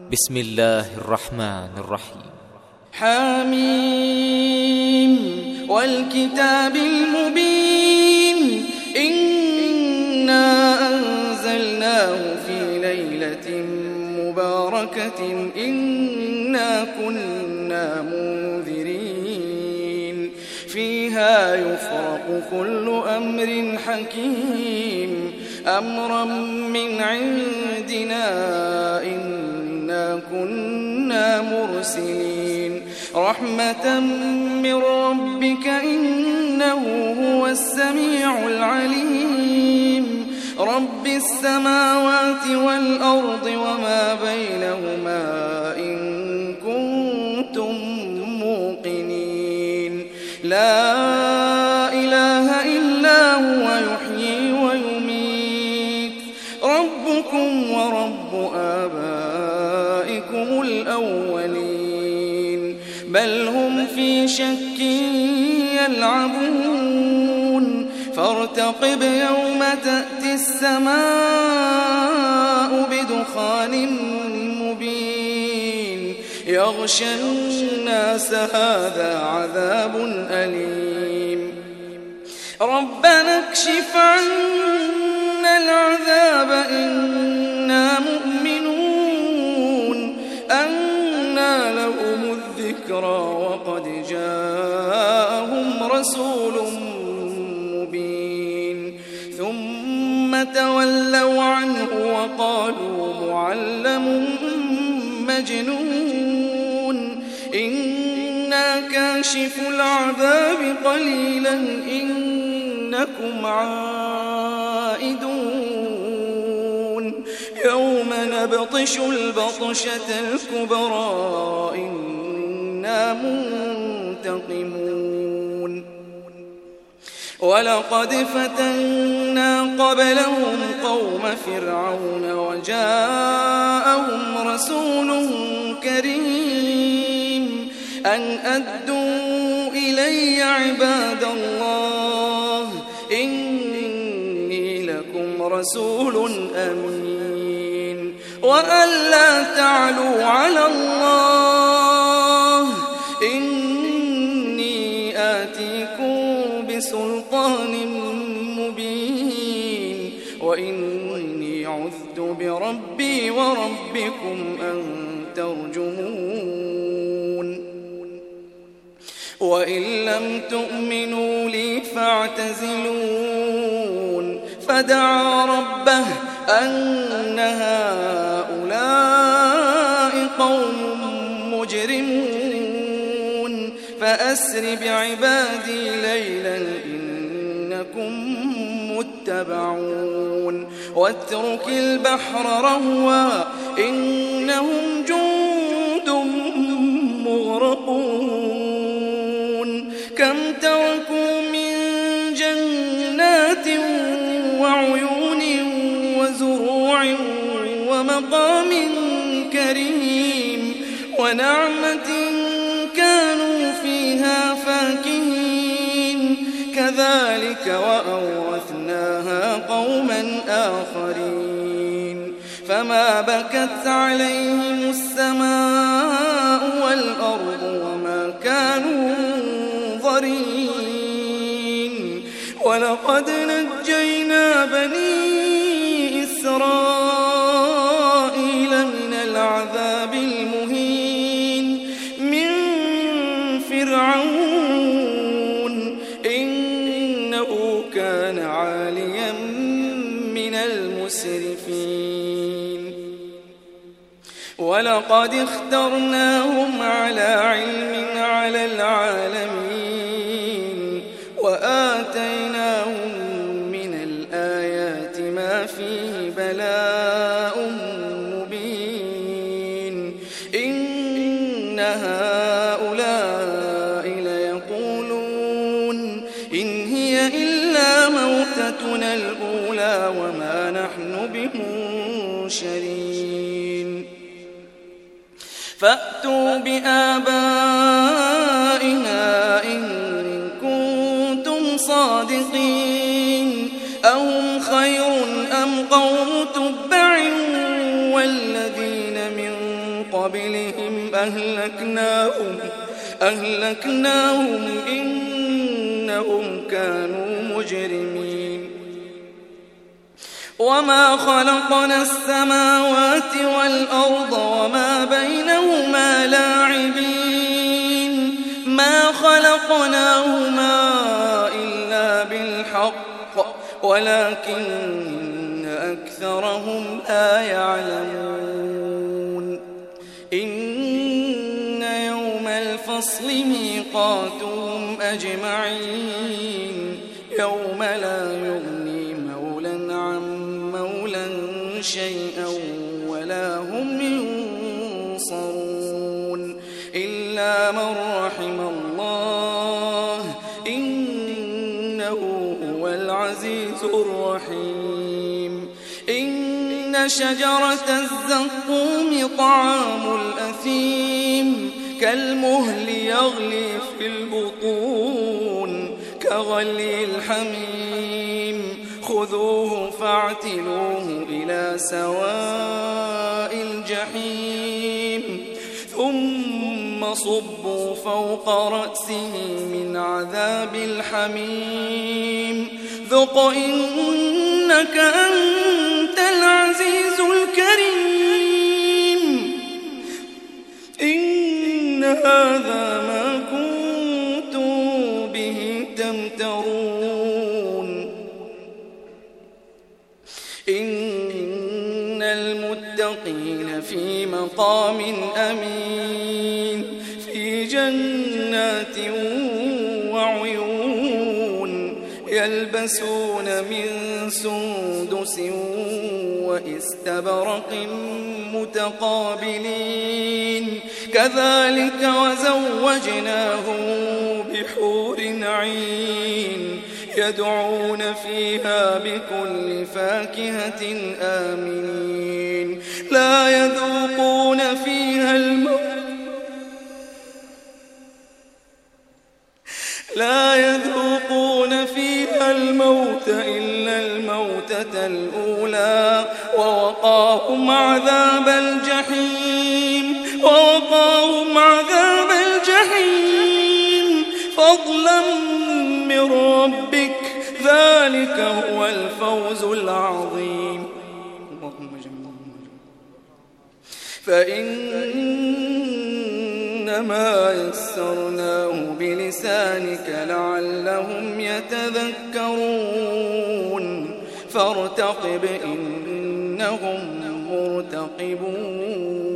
بسم الله الرحمن الرحيم. حميم والكتاب المبين إنا أنزلناه في ليلة مباركة إنا كنا منذرين فيها يفرق كل أمر حكيم أمرا من عندنا إنا كنا مرسلين رحمة من ربك إنه هو السميع العليم رب السماوات والأرض وما بينهما إن كنتم موقنين لا إله إلا هو يحيي ويميت ربكم ورب آبائكم الأولين بل هم في شك يلعبون فارتقب يوم تأتي السماء بدخان مبين يغشى الناس هذا عذاب أليم ربنا اكشف عنا العذاب إنا مؤمنون أنى لهم الذكرى وقد جاءهم رسول مبين ثم تولوا عنه وقالوا معلم مجنون إنا كاشف العذاب قليلا إنكم عائدون يوم نبطش البطشة الكبرى إنا منتقمون ولقد فتنا قبلهم قوم فرعون وجاءهم رسول كريم أن أدوا إلي عباد الله إني لكم رسول أمين وأن لا تعلوا على الله إني آتيكم بسلطان مبين وإني عذت بربي وربكم أن ترجمون وإن لم تؤمنوا لي فاعتزلون فدعا ربه أن هؤلاء قوم مجرمون فأسر بعبادي ليلا إنكم متبعون واترك البحر رهوا إنهم جند مغرقون كم تركوا من جنات وعيون وزروع ومقام كريم ونعمة كانوا فيها فاكهين كذلك وأورثناها قوما آخرين فما بكت عليهم السماء والأرض وما كانوا منظرين ولقد نجينا بني إسرائيل من العذاب المهين من فرعون إنه كان عاليا من المسرفين ولقد اخترناهم على علم على العالمين وآتيناهم من الآيات ما فيه بلاء مبين إن هؤلاء ليقولون إن هي إلا موتتنا الأولى وما نحن بمنشرين فأتوا بآبائنا إن كنتم صادقين أهم خير أم قوم تبع والذين من قبلهم أهلكناهم إنهم كانوا مجرمين وما خلقنا السماوات والأرض وما بينهما لاعبين ما خلقناهما إلا بالحق ولكن أكثرهم لا يعلمون إن يوم الفصل ميقاتهم أجمعين يوم لا يغني مولى عن مولى شيئا ولا هم ينصرون إلا من رحم الله إنه هو العزيز الرحيم إن شجرة الزقوم طعام الأثيم كالمهل يغلي في البطون كغلي الحميم خذوه فاعتلوه إلى سواء الجحيم ثم صبوا فوق رأسه من عذاب الحميم ذق إنك أنت العزيز الكريم إن هذا ما كنتم به تمترون إن المتقين في مقام أمين في جنات وعيون يلبسون من سندس وإستبرق متقابلين كذلك وزوجناهم بحور عين يدعون فيها بكل فاكهة آمنين لا يذوقون فيها الموت إلا الموتة الأولى ووقاهم عذاب الجحيم فضلا من ربك ذلك هو الفوز العظيم فإنما يسرناه بلسانك لعلهم يتذكرون فارتقب إنهم مرتقبون